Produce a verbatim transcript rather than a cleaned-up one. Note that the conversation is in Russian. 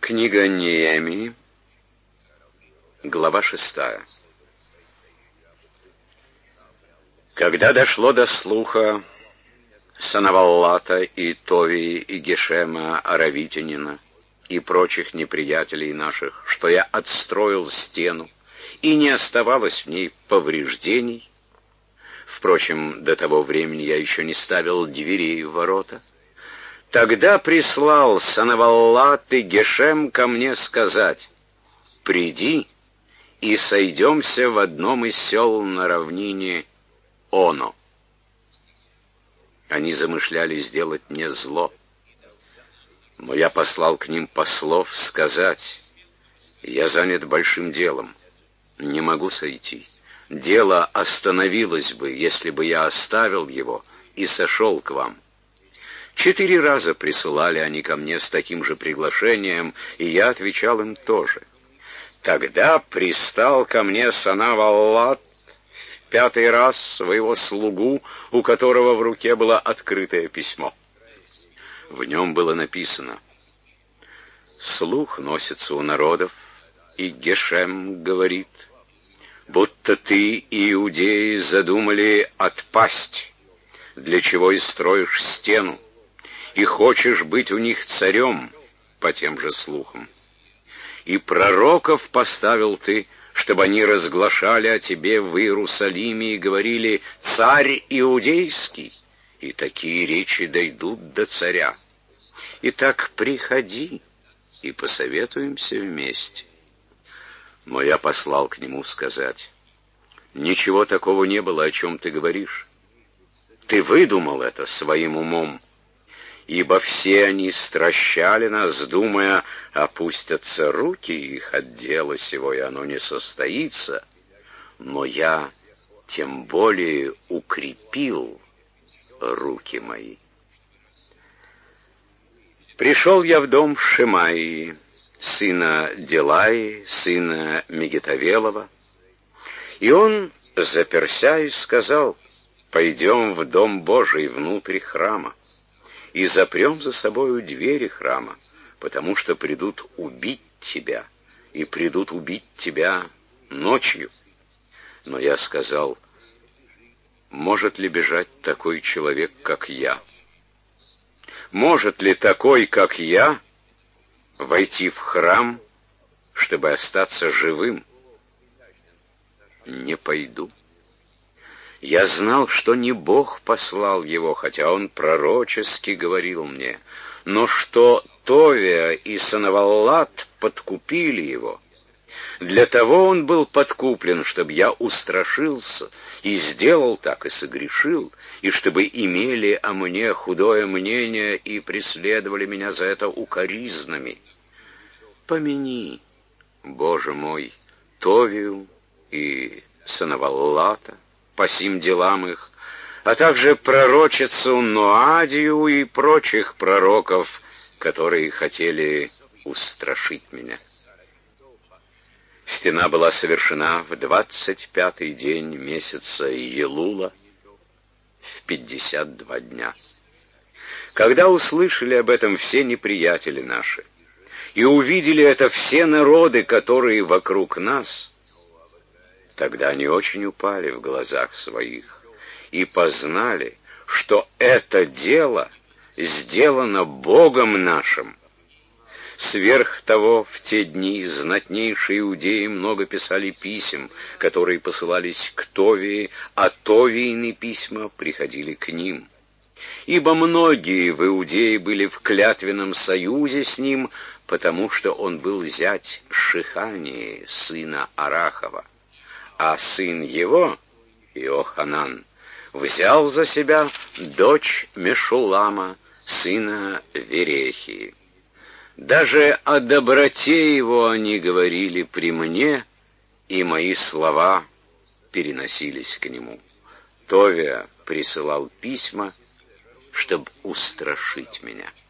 Книга Неемии, глава шестая. Когда дошло до слуха Санаваллата и Товии и Гешема Аравитянина и прочих неприятелей наших, что я отстроил стену, и не оставалось в ней повреждений, впрочем, до того времени я еще не ставил дверей в ворота, тогда прислал Санаваллат и Гешем ко мне сказать: «Приди и сойдемся в одном из сел на равнине Оно». Они замышляли сделать мне зло, но я послал к ним послов сказать: «Я занят большим делом, не могу сойти. Дело остановилось бы, если бы я оставил его и сошел к вам». Четыре раза присылали они ко мне с таким же приглашением, и я отвечал им тоже. Тогда пристал ко мне Санаваллат в пятый раз своего слугу, у которого в руке было открытое письмо. В нем было написано: «Слух носится у народов, и Гешем говорит, будто ты и иудеи задумали отпасть, для чего и строишь стену, и хочешь быть у них царем по тем же слухам. И пророков поставил ты, чтобы они разглашали о тебе в Иерусалиме и говорили: царь иудейский, и такие речи дойдут до царя. Итак, приходи и посоветуемся вместе». Но я послал к нему сказать: «Ничего такого не было, о чем ты говоришь. Ты выдумал это своим умом, ибо все они стращали нас, думая, опустятся руки их от дела сего, и оно не состоится. Но я тем более укрепил руки мои». Пришел я в дом Шемаии, сына Делаи, сына Мегетавелова, и он, заперся, сказал: «Пойдем в дом Божий внутрь храма и запрем за собою двери храма, потому что придут убить тебя, и придут убить тебя ночью». Но я сказал: «Может ли бежать такой человек, как я? Может ли такой, как я, войти в храм, чтобы остаться живым? Не пойду». Я знал, что не Бог послал его, хотя он пророчески говорил мне, но что Товия и Санаваллат подкупили его. Для того он был подкуплен, чтобы я устрашился, и сделал так, и согрешил, и чтобы имели о мне худое мнение и преследовали меня за это укоризнами. Помяни, Боже мой, Товию и Санаваллата по сим делам их, а также пророчицу Ноадию и прочих пророков, которые хотели устрашить меня. Стена была совершена в двадцать пятый день месяца Елула в пятьдесят два дня. Когда услышали об этом все неприятели наши, и увидели это все народы, которые вокруг нас, тогда они очень упали в глазах своих и познали, что это дело сделано Богом нашим. Сверх того, в те дни знатнейшие иудеи много писали писем, которые посылались к Товии, а Товиины письма приходили к ним. Ибо многие в Иудее были в клятвенном союзе с ним, потому что он был зять Шихании, сына Арахова, а сын его, Иоханан, взял за себя дочь Мешулама, сына Верехии. Даже о доброте его они говорили при мне, и мои слова переносились к нему. Товия присылал письма, чтобы устрашить меня.